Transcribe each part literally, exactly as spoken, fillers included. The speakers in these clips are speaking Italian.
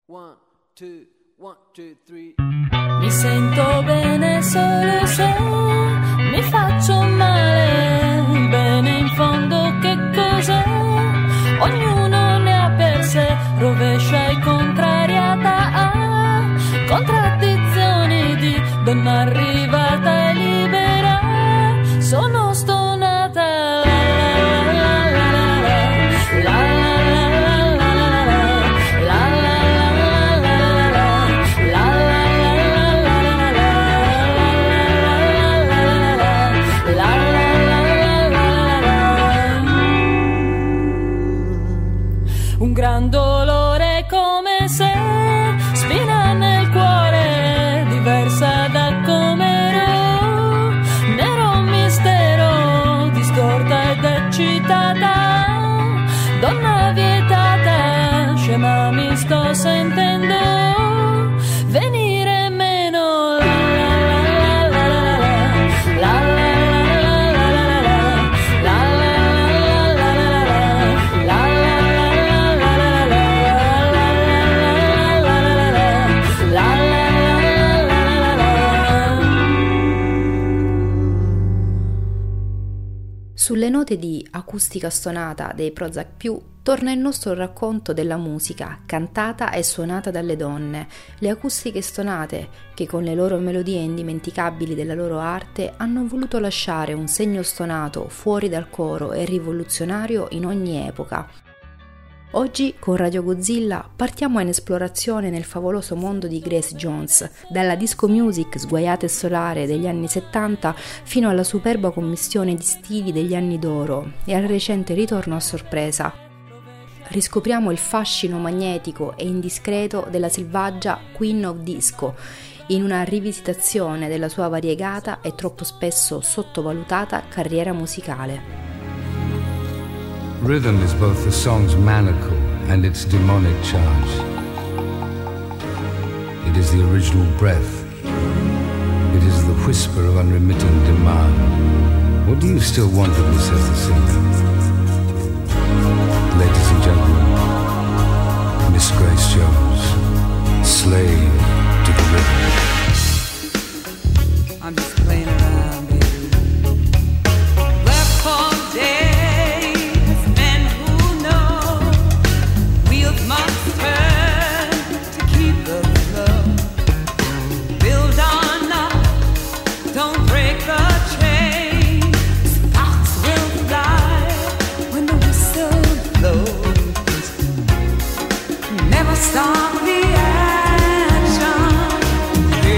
One, two, one, two, three. Mi sento bene solo se mi faccio male. Bene in fondo che cos'è? Ognuno ne ha per sé, rovescia e contrariata a contraddizioni di donna arrivata e libera. Sono stonata. La la la la la. Un gran dolore come se spina nel cuore, diversa da come ero, nero mistero, distorta ed eccitata, donna vietata, scema mi sto sentendo venire meno. La la la la la la. Sulle note di Acustica Stonata dei Prozac Più torna il nostro racconto della musica cantata e suonata dalle donne, le acustiche stonate che con le loro melodie indimenticabili della loro arte hanno voluto lasciare un segno stonato fuori dal coro e rivoluzionario in ogni epoca. Oggi con Radio Godzilla partiamo in esplorazione nel favoloso mondo di Grace Jones, dalla disco music sguaiata e solare degli anni settanta fino alla superba commistione di stili degli anni d'oro e al recente ritorno a sorpresa. Riscopriamo il fascino magnetico e indiscreto della selvaggia Queen of Disco in una rivisitazione della sua variegata e troppo spesso sottovalutata carriera musicale. Rhythm is both the song's manacle and its demonic charge. It is the original breath. It is the whisper of unremitting demand. What do you still want of me, says the singer. Ladies and gentlemen, Miss Grace Jones, slave to the rhythm. I'm just playing around, baby. Left for dead. Stop the action.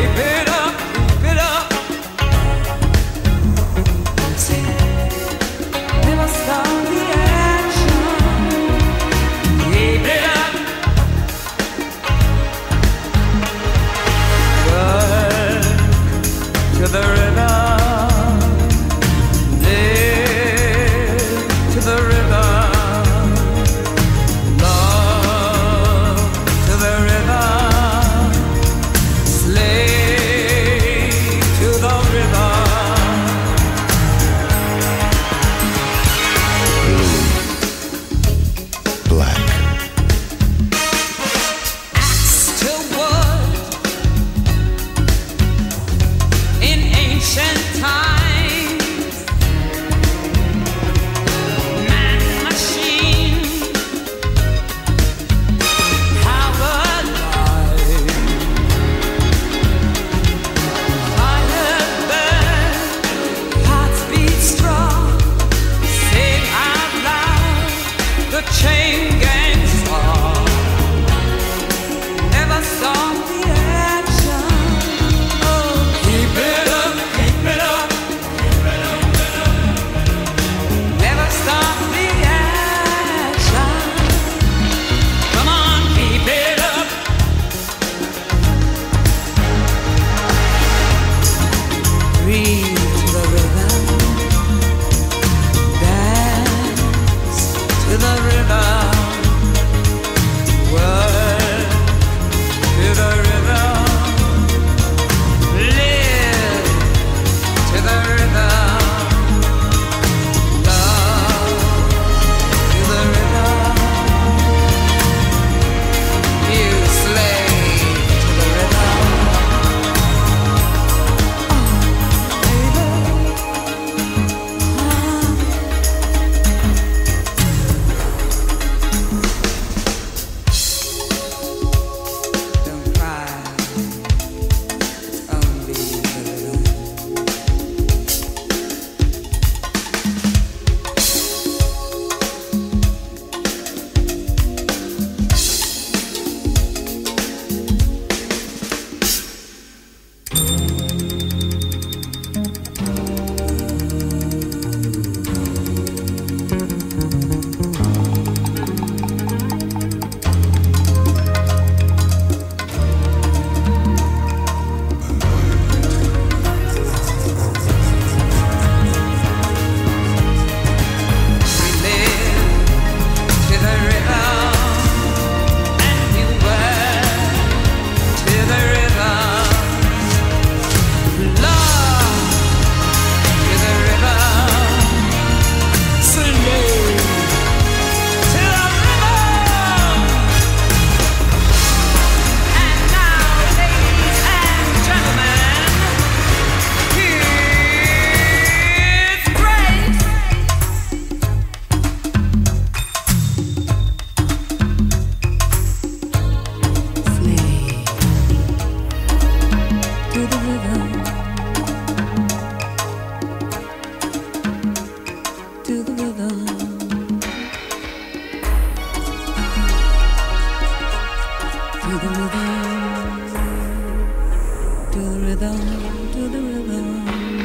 to the rhythm, to the rhythm, to the rhythm.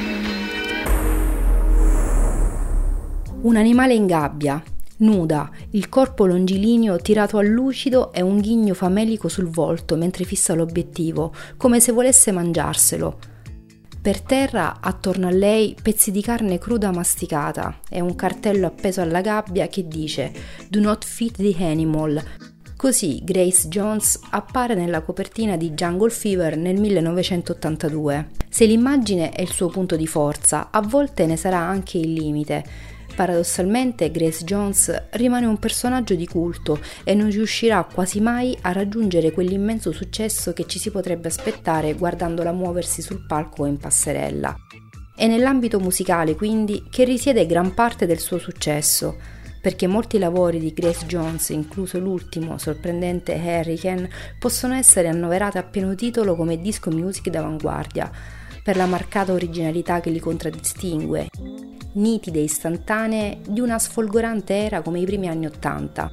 Un animale in gabbia, nuda, il corpo longilineo tirato a lucido e un ghigno famelico sul volto mentre fissa l'obiettivo, come se volesse mangiarselo. Per terra, attorno a lei, pezzi di carne cruda masticata e un cartello appeso alla gabbia che dice "Do not feed the animal". Così Grace Jones appare nella copertina di Jungle Fever nel millenovecentottantadue. Se l'immagine è il suo punto di forza, a volte ne sarà anche il limite. Paradossalmente Grace Jones rimane un personaggio di culto e non riuscirà quasi mai a raggiungere quell'immenso successo che ci si potrebbe aspettare guardandola muoversi sul palco o in passerella. È nell'ambito musicale, quindi, che risiede gran parte del suo successo, perché molti lavori di Grace Jones, incluso l'ultimo sorprendente Hurricane, possono essere annoverati a pieno titolo come disco music d'avanguardia, per la marcata originalità che li contraddistingue, nitide e istantanee di una sfolgorante era come i primi anni Ottanta.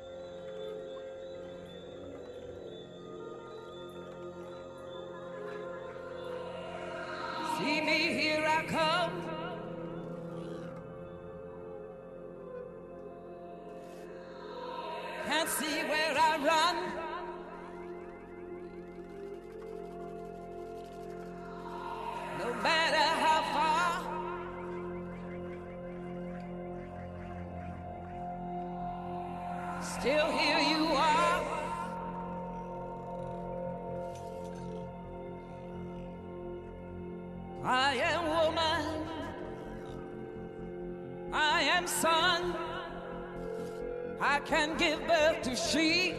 See me, here I come. Can't see where I run. No matter how far. Still here you are. I am woman, I am son, I can give birth to sheep,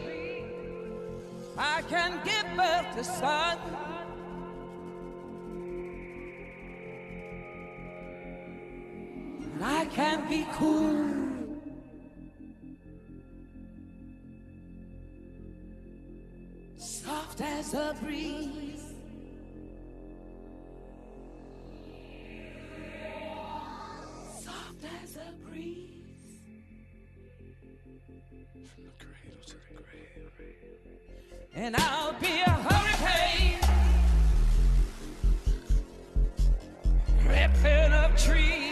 I can give birth to son. And I can be cool, soft as a breeze. Soft as a breeze. From the cradle to the grave. And I'll be a hurricane, ripping up trees.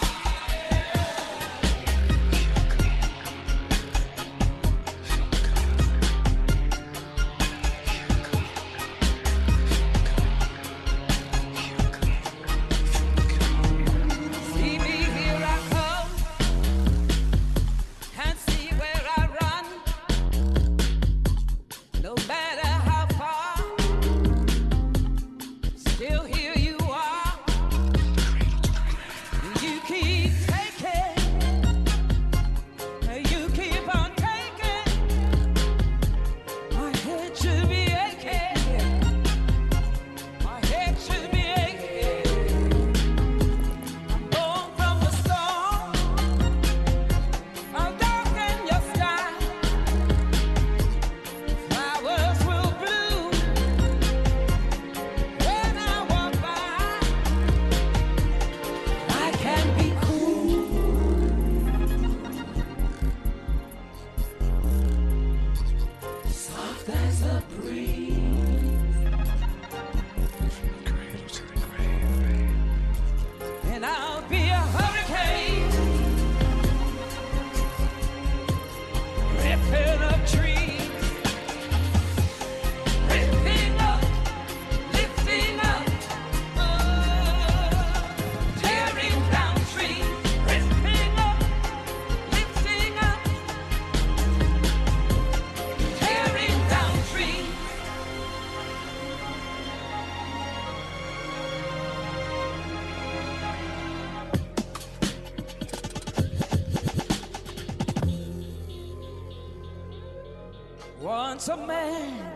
Once a man,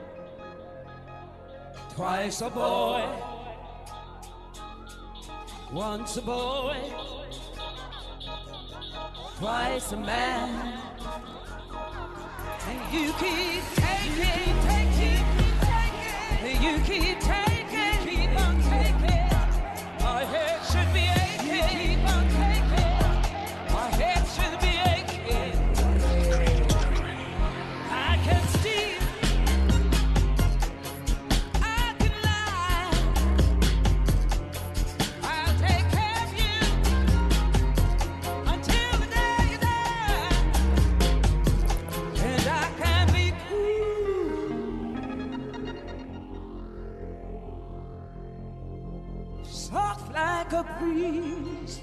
twice a boy, once a boy, twice a man, and you keep taking, taking, taking, you keep taking, keep on taking, my head should be aching, keep on taking, my head should be aching. I can steal like a breeze.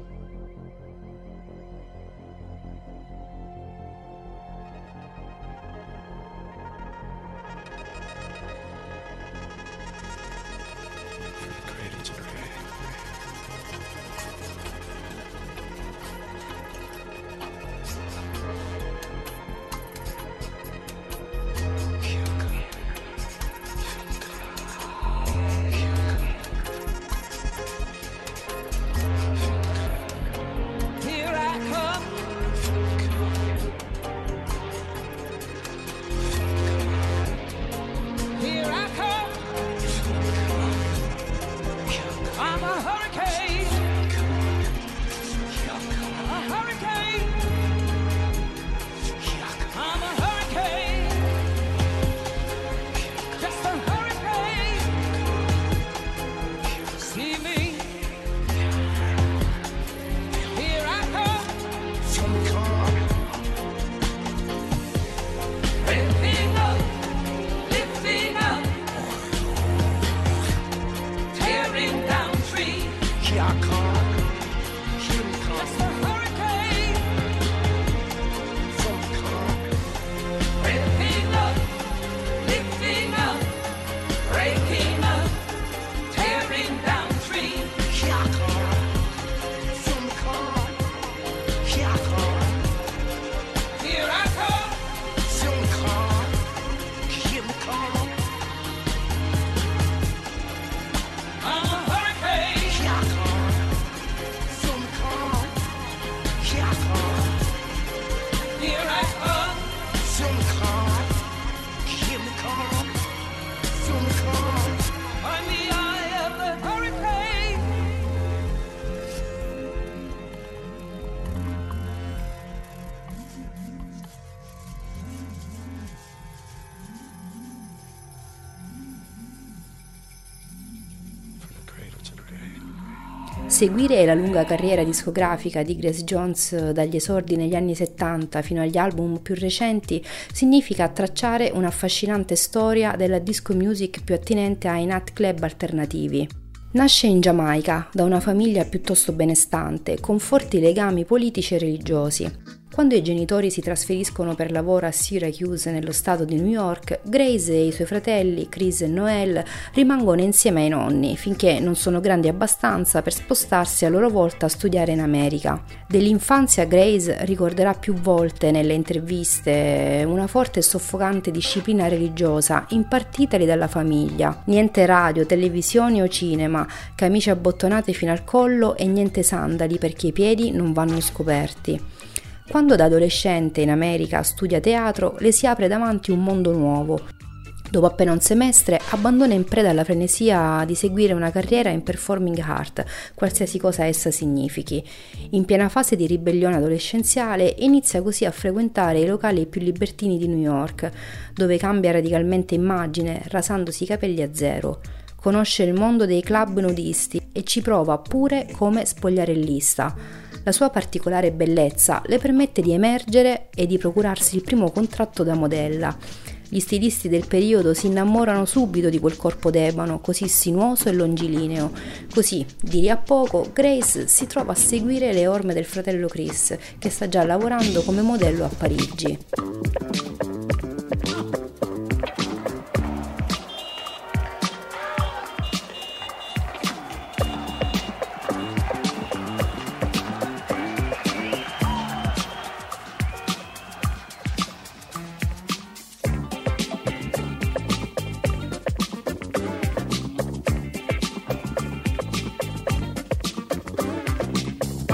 Seguire la lunga carriera discografica di Grace Jones dagli esordi negli anni settanta fino agli album più recenti significa tracciare un'affascinante storia della disco music più attinente ai nightclub alternativi. Nasce in Giamaica da una famiglia piuttosto benestante, con forti legami politici e religiosi. Quando i genitori si trasferiscono per lavoro a Syracuse nello stato di New York, Grace e i suoi fratelli, Chris e Noel, rimangono insieme ai nonni finché non sono grandi abbastanza per spostarsi a loro volta a studiare in America. Dell'infanzia Grace ricorderà più volte nelle interviste una forte e soffocante disciplina religiosa impartitali dalla famiglia. Niente radio, televisioni o cinema, camicie abbottonate fino al collo e niente sandali perché i piedi non vanno scoperti. Quando da adolescente in America studia teatro, le si apre davanti un mondo nuovo. Dopo appena un semestre abbandona in preda alla frenesia di seguire una carriera in performing art, qualsiasi cosa essa significhi. In piena fase di ribellione adolescenziale inizia così a frequentare i locali più libertini di New York, dove cambia radicalmente immagine, rasandosi i capelli a zero. Conosce il mondo dei club nudisti e ci prova pure come spogliarellista. La sua particolare bellezza le permette di emergere e di procurarsi il primo contratto da modella. Gli stilisti del periodo si innamorano subito di quel corpo d'ebano, così sinuoso e longilineo. Così, di lì a poco, Grace si trova a seguire le orme del fratello Chris, che sta già lavorando come modello a Parigi.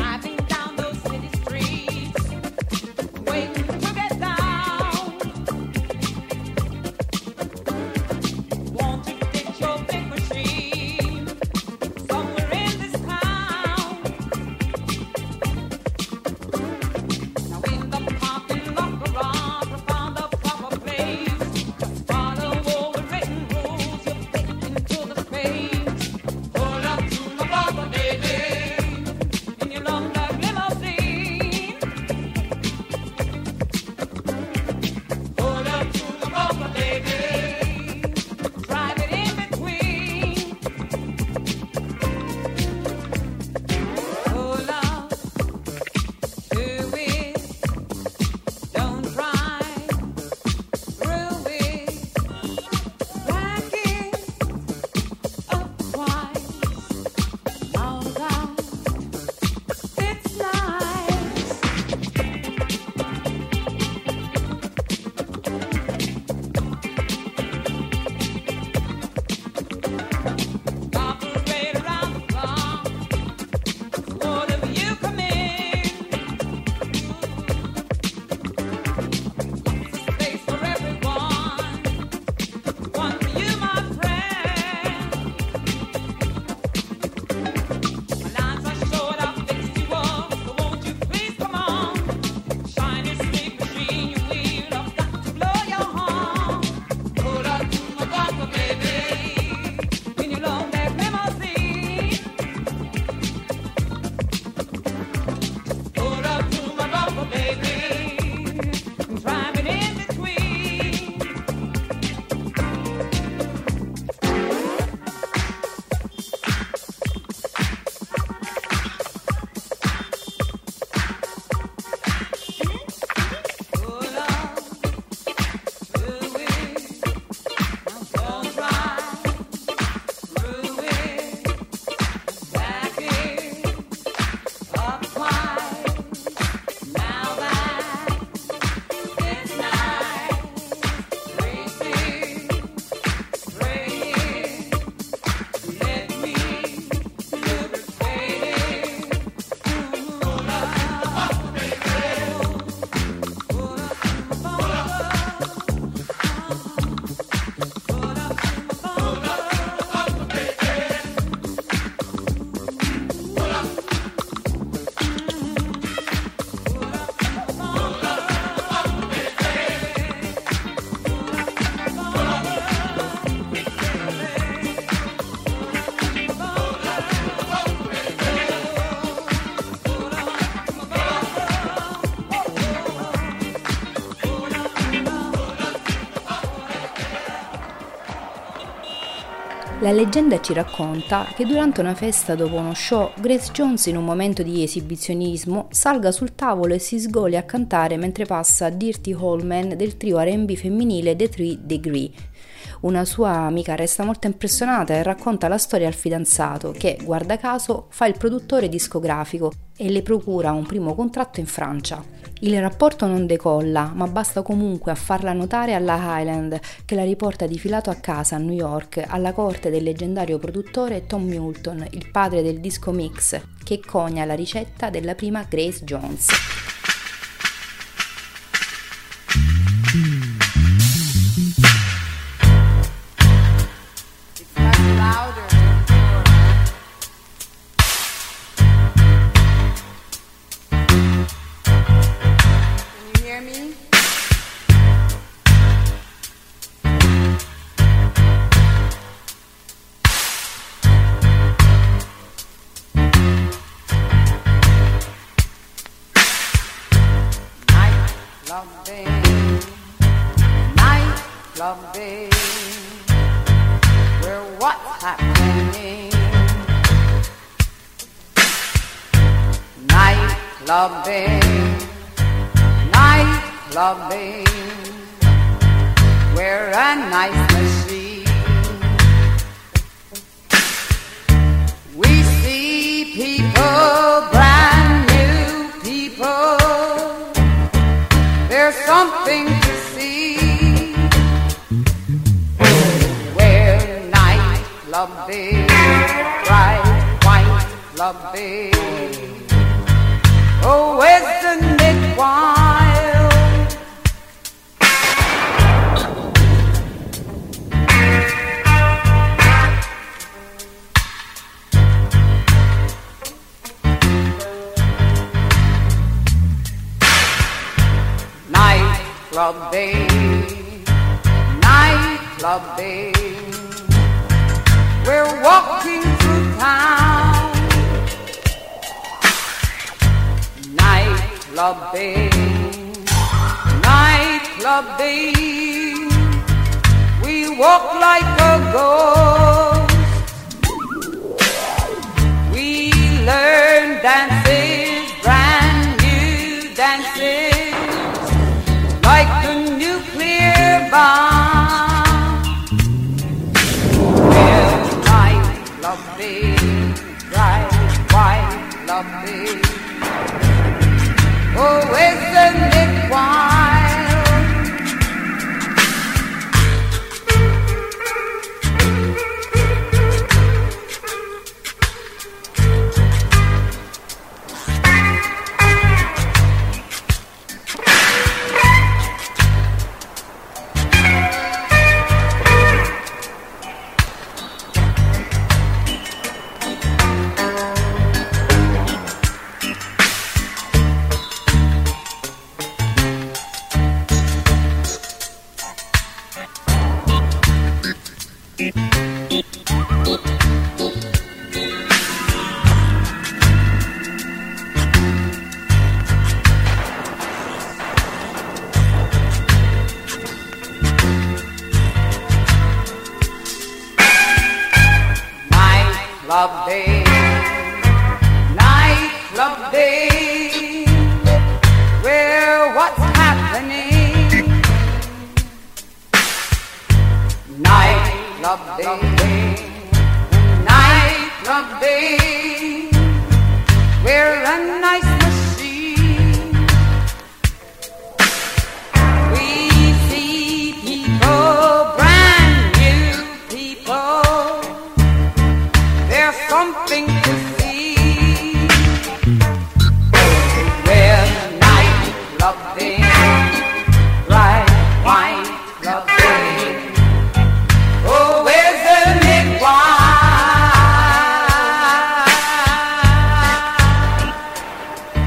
Driving down those city streets, waiting to get down. La leggenda ci racconta che durante una festa dopo uno show, Grace Jones in un momento di esibizionismo salga sul tavolo e si sgoli a cantare mentre passa Dirty Old Man del trio R and B femminile The Three Degree. Una sua amica resta molto impressionata e racconta la storia al fidanzato che, guarda caso, fa il produttore discografico e le procura un primo contratto in Francia. Il rapporto non decolla, ma basta comunque a farla notare alla Highland, che la riporta di filato a casa a New York, alla corte del leggendario produttore Tom Moulton, il padre del disco mix, che cogna la ricetta della prima Grace Jones. Clubbing, where what's happening? Night clubbing, night clubbing, where a nice machine. We see people, brand new people. There's something to see. Clubbing, bright white clubbing. Oh, isn't it wild? Night clubbing, night clubbing. We're walking through town, night clubbing, night clubbing. We walk like a ghost. We learn dances, brand new dances, like the nuclear bomb. Clubbing, bright white clubbing. Oh, isn't it wild? Club day, night club day, where what's happening? Night club day, night club day, where a nice machine. We see people, brand new people. There's something to see. Well, night clubbing, bright white clubbing. Oh, isn't it wild?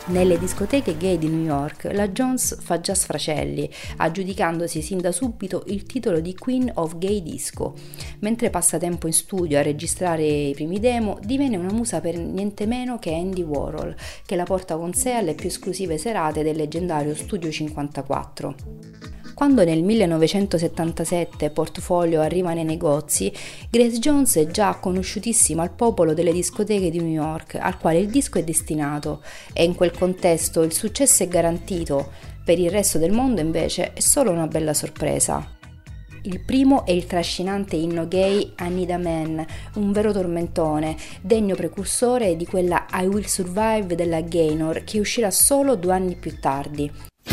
Nelle discoteche gay di New York la Jones fa già sfracelli, aggiudicandosi sin da subito il titolo di Queen of Gay Disco. Mentre passa tempo in studio a registrare i primi demo, diviene una musa per niente meno che Andy Warhol, che la porta con sé alle più esclusive serate del leggendario Studio cinquantaquattro. Quando nel millenovecentosettantasette Portfolio arriva nei negozi, Grace Jones è già conosciutissima al popolo delle discoteche di New York, al quale il disco è destinato, e in quel contesto il successo è garantito. Per il resto del mondo invece è solo una bella sorpresa. Il primo è il trascinante inno gay I Need a Man, un vero tormentone, degno precursore di quella I Will Survive della Gaynor, che uscirà solo due anni più tardi.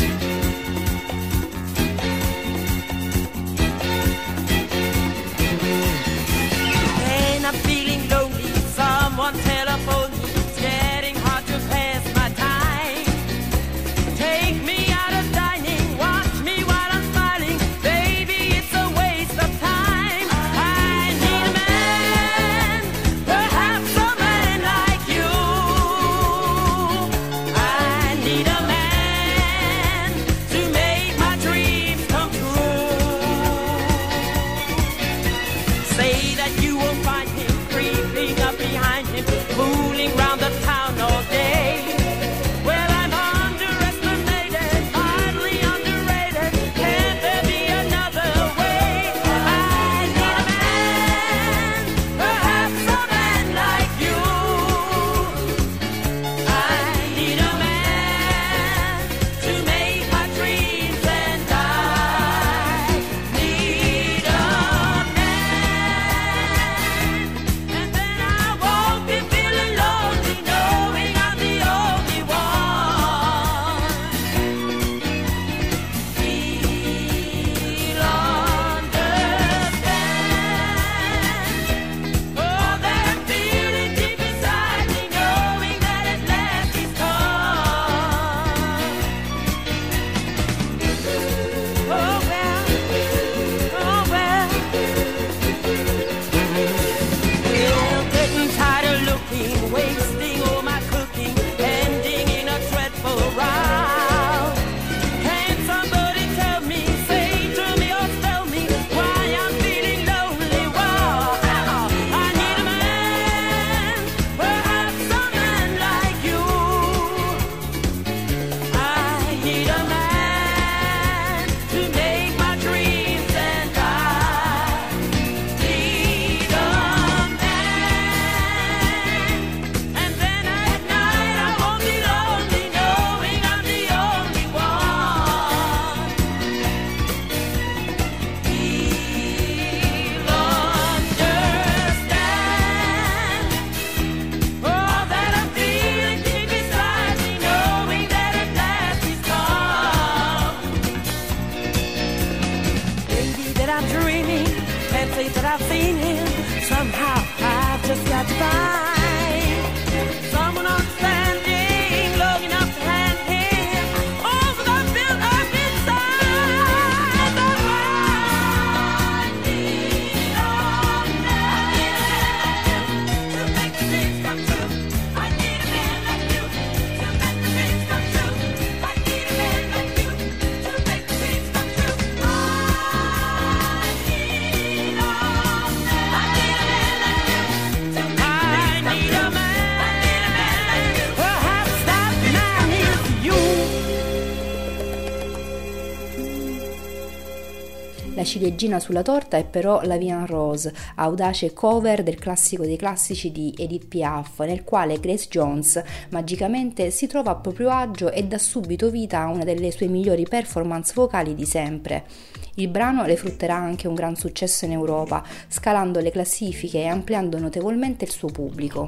La ciliegina sulla torta è però La Vie en Rose, audace cover del classico dei classici di Edith Piaf, nel quale Grace Jones magicamente si trova a proprio agio e dà subito vita a una delle sue migliori performance vocali di sempre. Il brano le frutterà anche un gran successo in Europa, scalando le classifiche e ampliando notevolmente il suo pubblico.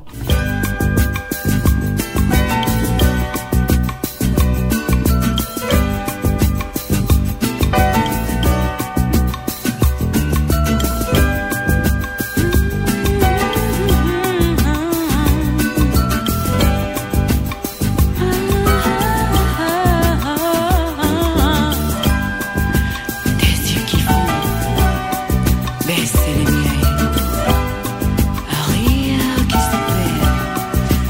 Baisse les miens, rien qui se perd.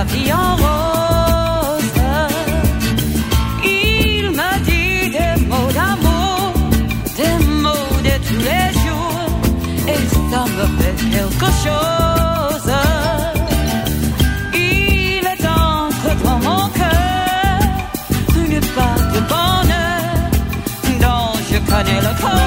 vie en rose. Il me dit des mots d'amour, des mots de tous les jours, et ça me fait quelque chose. Il est ancré dans mon cœur une part de bonheur dont je connais le cœur.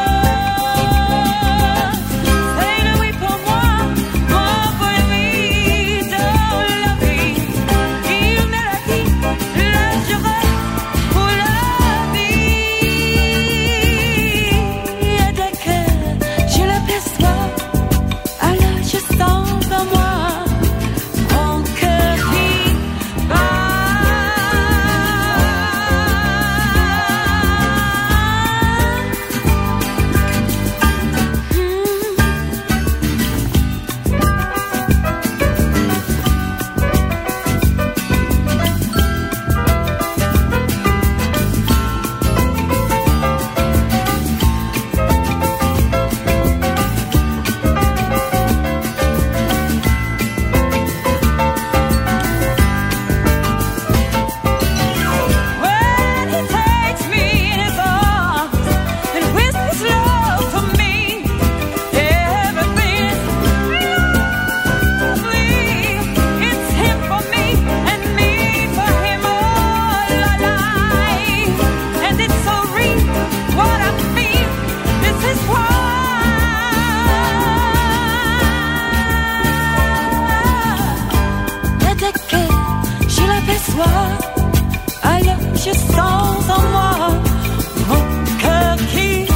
Alors je sens en moi mon cœur qui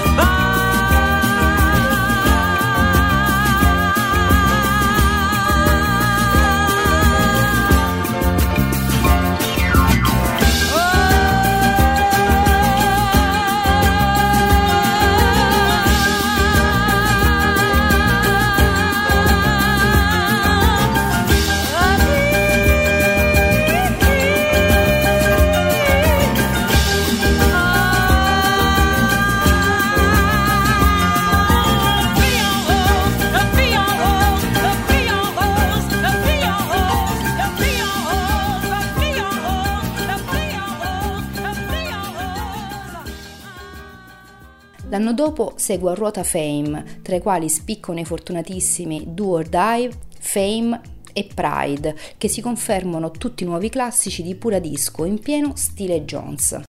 L'anno dopo segue a ruota Fame, tra i quali spiccano i fortunatissimi Do or Die, Fame e Pride, che si confermano tutti nuovi classici di pura disco in pieno stile Jones.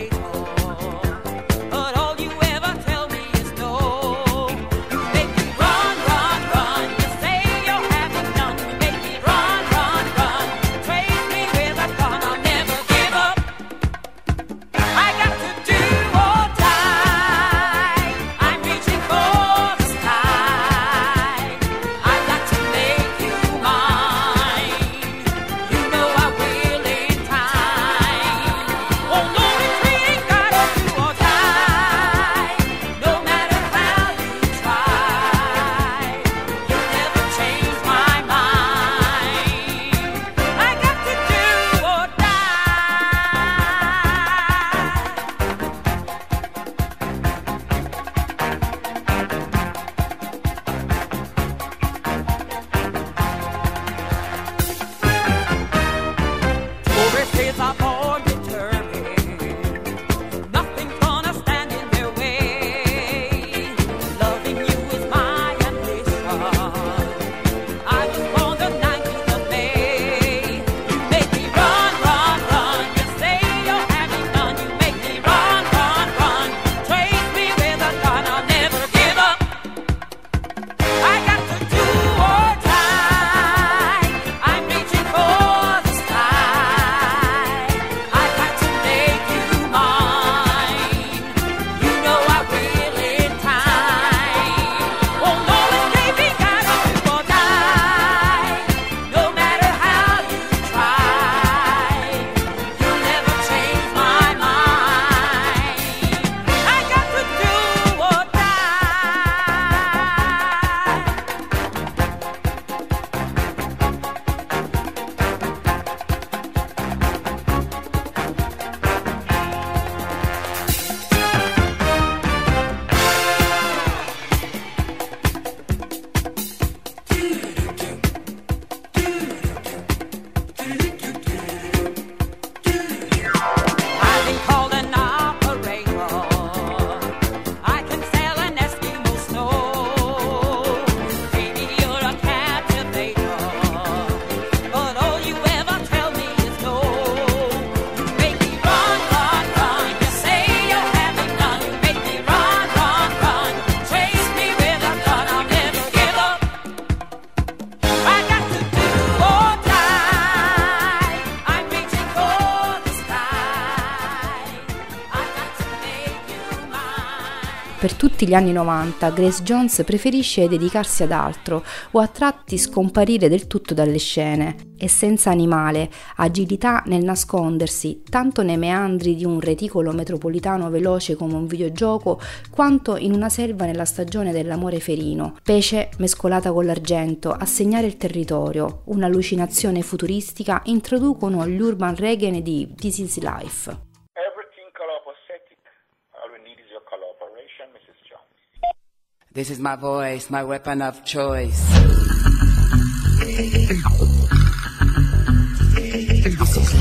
run. Per tutti gli anni novanta Grace Jones preferisce dedicarsi ad altro o a tratti scomparire del tutto dalle scene. Essenza animale, agilità nel nascondersi, tanto nei meandri di un reticolo metropolitano veloce come un videogioco, quanto in una selva nella stagione dell'amore ferino. Pece mescolata con l'argento, a segnare il territorio, un'allucinazione futuristica introducono gli urban reggae di This Is Life. Everything collaborative. All we need is your collaboration, missus Jones. This is my voice, my weapon of choice. This is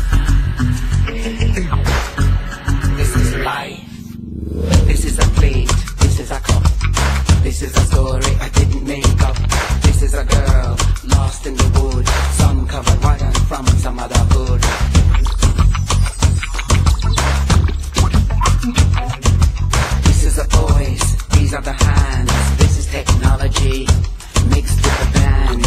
life. This is life. This is a plate. This is a cup. This is a story I didn't make up. This is a girl lost in the wood. Sun covered wagon from some other hood. This is a voice. These are the hands. This is technology mixed with the band.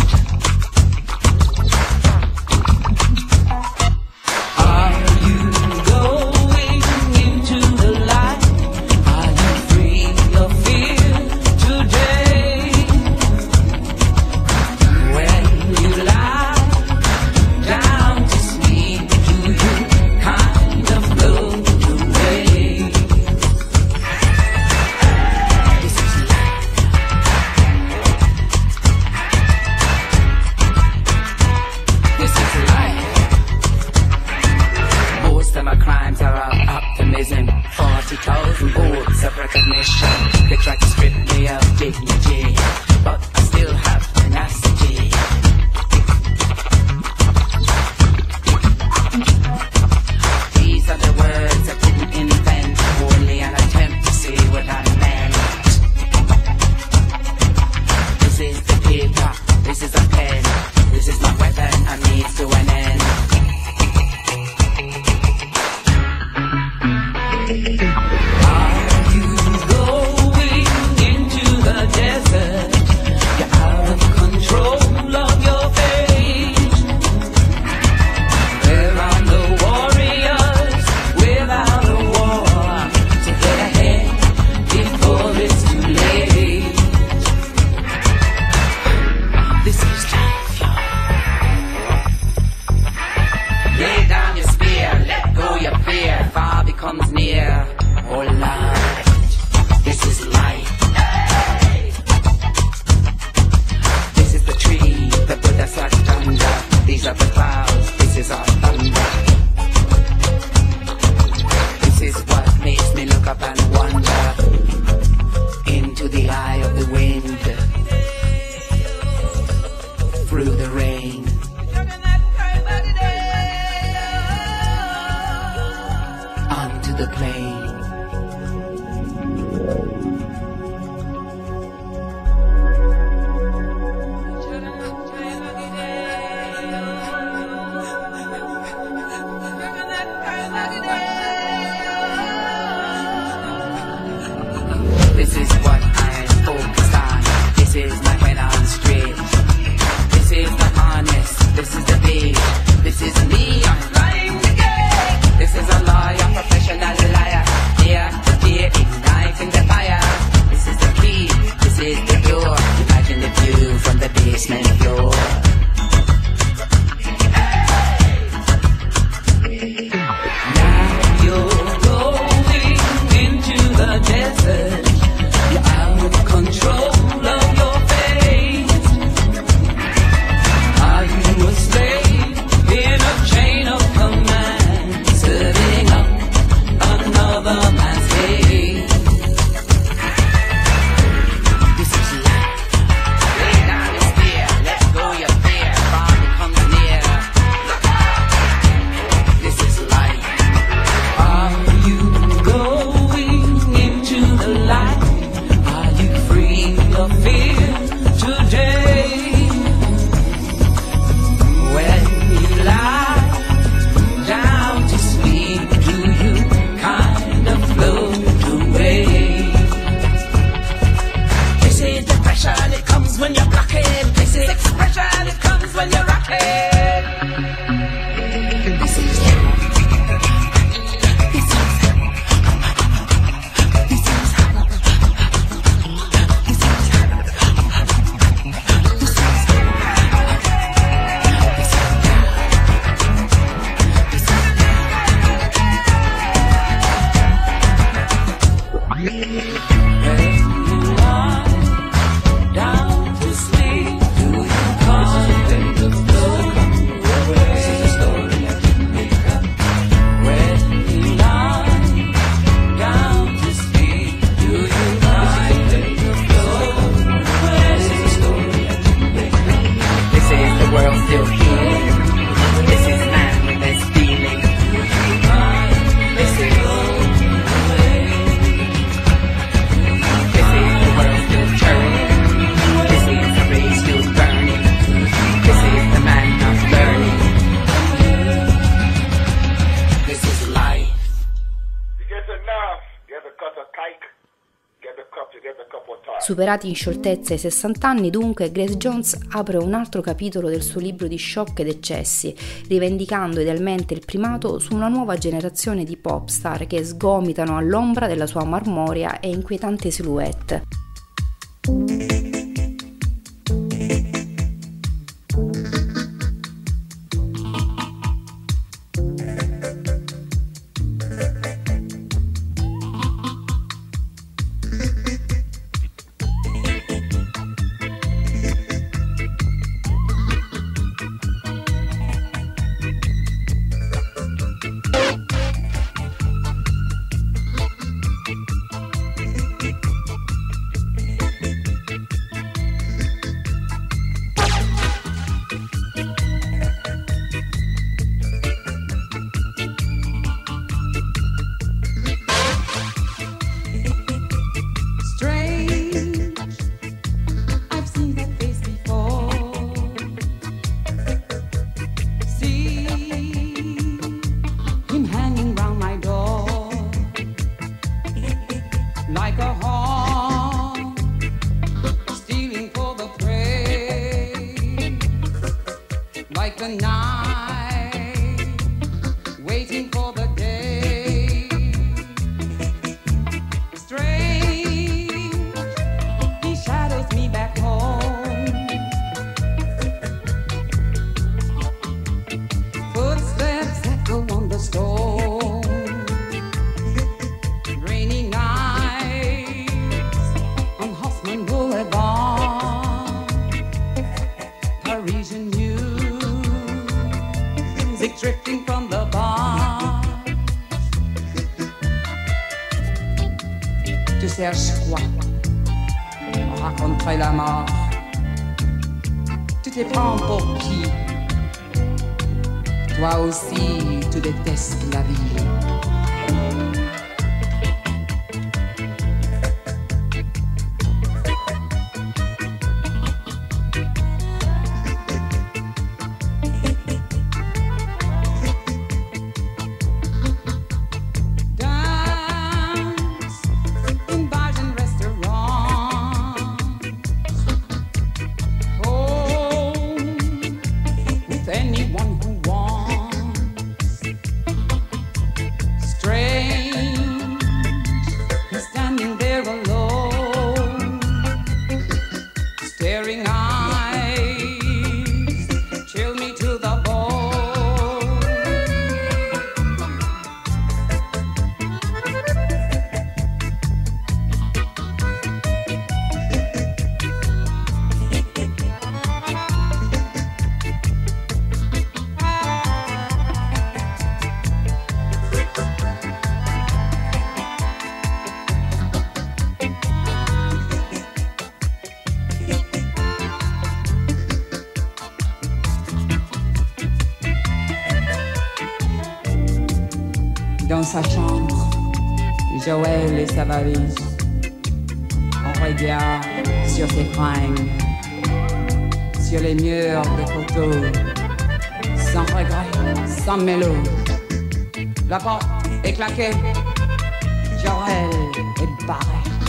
Superati in scioltezza i sessanta anni, dunque, Grace Jones apre un altro capitolo del suo libro di shock ed eccessi, rivendicando idealmente il primato su una nuova generazione di pop star che sgomitano all'ombra della sua marmorea e inquietante silhouette. Cherches quoi? Raconterai la mort. Tu te prends pour qui? Toi aussi, tu détestes la vie. Dans sa chambre, Joël et sa valise. On regarde sur ses fringues, sur les murs de photos, sans regret, sans mélo. La porte est claquée, Joël est barré.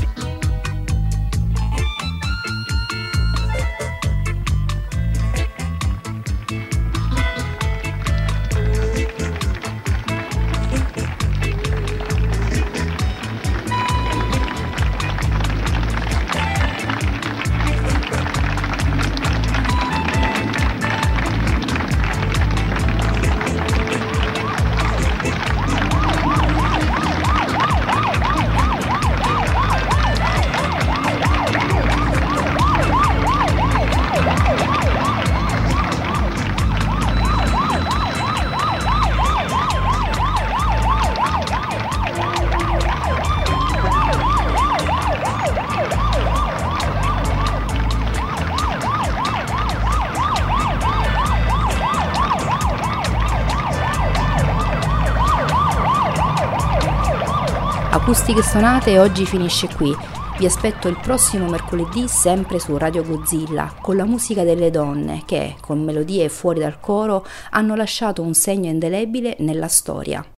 Acustiche Stonate oggi finisce qui. Vi aspetto il prossimo mercoledì sempre su Radio Godzilla con la musica delle donne che, con melodie fuori dal coro, hanno lasciato un segno indelebile nella storia.